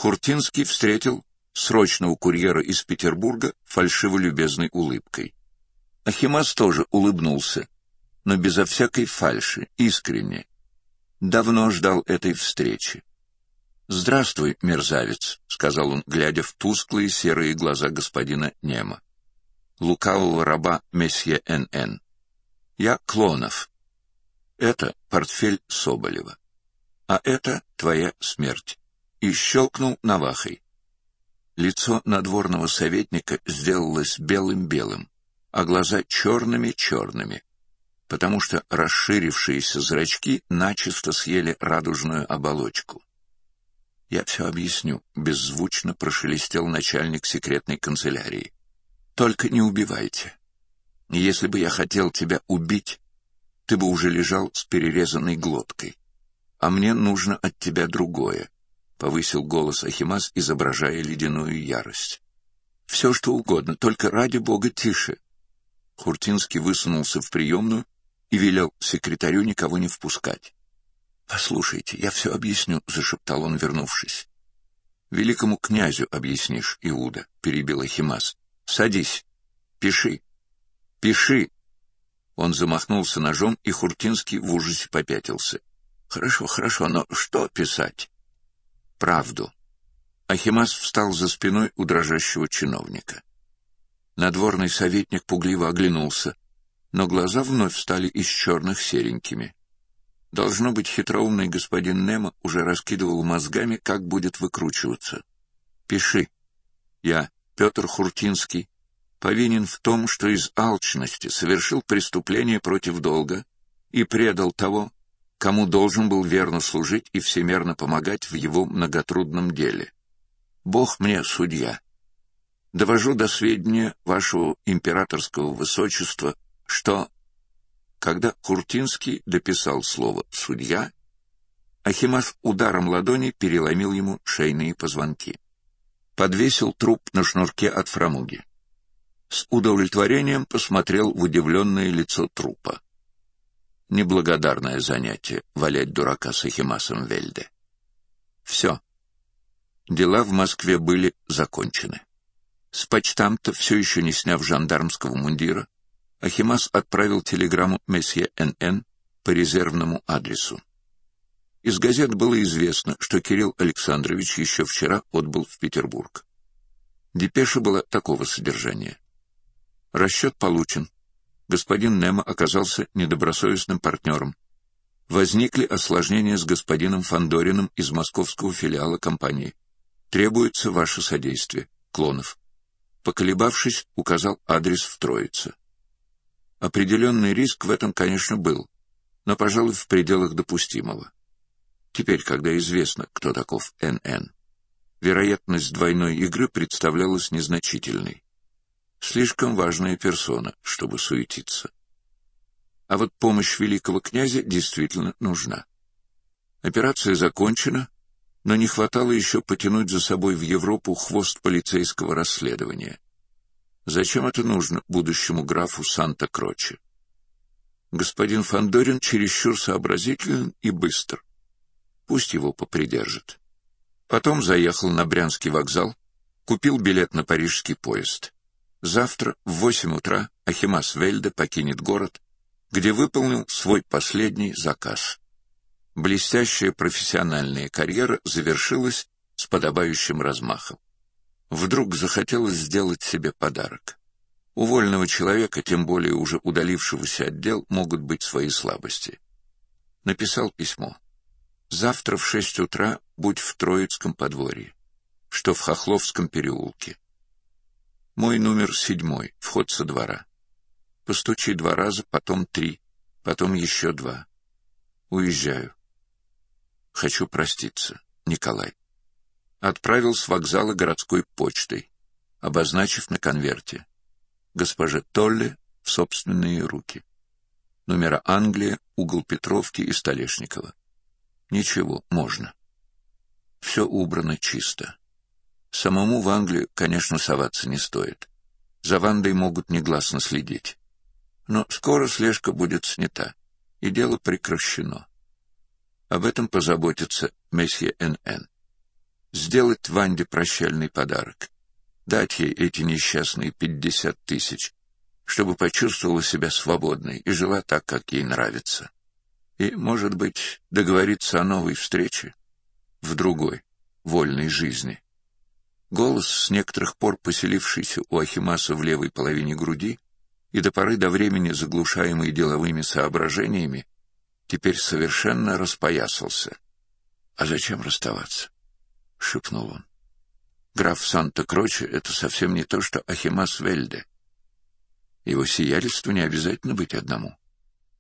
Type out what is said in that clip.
Хуртинский встретил срочного курьера из Петербурга фальшиво-любезной улыбкой. Ахимас тоже улыбнулся, но безо всякой фальши, искренне. Давно ждал этой встречи. «Здравствуй, мерзавец», — сказал он, глядя в тусклые серые глаза господина Нема, лукавого раба месье Н.Н. «Я Клонов. Это портфель Соболева. А это твоя смерть». И щелкнул навахой. Лицо надворного советника сделалось белым-белым, а глаза черными-черными, потому что расширившиеся зрачки начисто съели радужную оболочку. «Я все объясню», — беззвучно прошелестел начальник секретной канцелярии. «Только не убивайте. Если бы я хотел тебя убить, ты бы уже лежал с перерезанной глоткой. А мне нужно от тебя другое», — повысил голос Ахимас, изображая ледяную ярость. «Все, что угодно, только ради бога тише». Хуртинский высунулся в приемную и велел секретарю никого не впускать. «Послушайте, я все объясню», — зашептал он, вернувшись. «Великому князю объяснишь, Иуда», — перебил Ахимас. «Садись. Пиши. Пиши». Он замахнулся ножом, и Хуртинский в ужасе попятился. «Хорошо, хорошо, но что писать?» «Правду». Ахимас встал за спиной у дрожащего чиновника. Надворный советник пугливо оглянулся, но глаза вновь стали из черных серенькими. Должно быть, хитроумный господин Немо уже раскидывал мозгами, как будет выкручиваться. «Пиши. Я, Петр Хуртинский, повинен в том, что из алчности совершил преступление против долга и предал того, кому должен был верно служить и всемерно помогать в его многотрудном деле. Бог мне судья. Довожу до сведения вашего императорского высочества, что...» Когда Хуртинский дописал слово «судья», Ахимас ударом ладони переломил ему шейные позвонки. Подвесил труп на шнурке от фрамуги. С удовлетворением посмотрел в удивленное лицо трупа. Неблагодарное занятие — валять дурака с Ахимасом Вельде. Все. Дела в Москве были закончены. С почтамта, все еще не сняв жандармского мундира, Ахимас отправил телеграмму месье Н.Н. по резервному адресу. Из газет было известно, что Кирилл Александрович еще вчера отбыл в Петербург. Депеша была такого содержания. Расчет получен. Господин Немо оказался недобросовестным партнером. Возникли осложнения с господином Фандориным из московского филиала компании. Требуется ваше содействие. Клонов. Поколебавшись, указал адрес в Троице. Определенный риск в этом, конечно, был, но, пожалуй, в пределах допустимого. Теперь, когда известно, кто таков Н.Н., вероятность двойной игры представлялась незначительной. Слишком важная персона, чтобы суетиться. А вот помощь великого князя действительно нужна. Операция закончена, но не хватало еще потянуть за собой в Европу хвост полицейского расследования. Зачем это нужно будущему графу Санта-Кроче? Господин Фандорин чересчур сообразителен и быстр. Пусть его попридержит. Потом заехал на Брянский вокзал, купил билет на парижский поезд. Завтра в 8 утра Ахимас Вельде покинет город, где выполнил свой последний заказ. Блестящая профессиональная карьера завершилась с подобающим размахом. Вдруг захотелось сделать себе подарок. У вольного человека, тем более уже удалившегося от дел, могут быть свои слабости. Написал письмо. Завтра в 6 утра будь в Троицком подворье, что в Хохловском переулке. Мой номер 7, вход со двора. Постучи 2 раза, потом 3, потом еще 2. Уезжаю. Хочу проститься. Николай. Отправил с вокзала городской почтой, обозначив на конверте: госпоже Толле в собственные руки. Номера Англия, угол Петровки и Столешникова. Ничего, можно. Все убрано чисто. Самому в Англию, конечно, соваться не стоит. За Вандой могут негласно следить. Но скоро слежка будет снята, и дело прекращено. Об этом позаботится месье Н.Н. сделать Ванде прощальный подарок, дать ей эти несчастные 50 тысяч, чтобы почувствовала себя свободной и жила так, как ей нравится. И, может быть, договориться о новой встрече в другой, вольной жизни. Голос, с некоторых пор поселившийся у Ахимаса в левой половине груди и до поры до времени заглушаемый деловыми соображениями, теперь совершенно распоясался. «А зачем расставаться?» — шепнул он. «Граф Санта-Кроче — это совсем не то, что Ахимас Вельде. Его сиятельству не обязательно быть одному.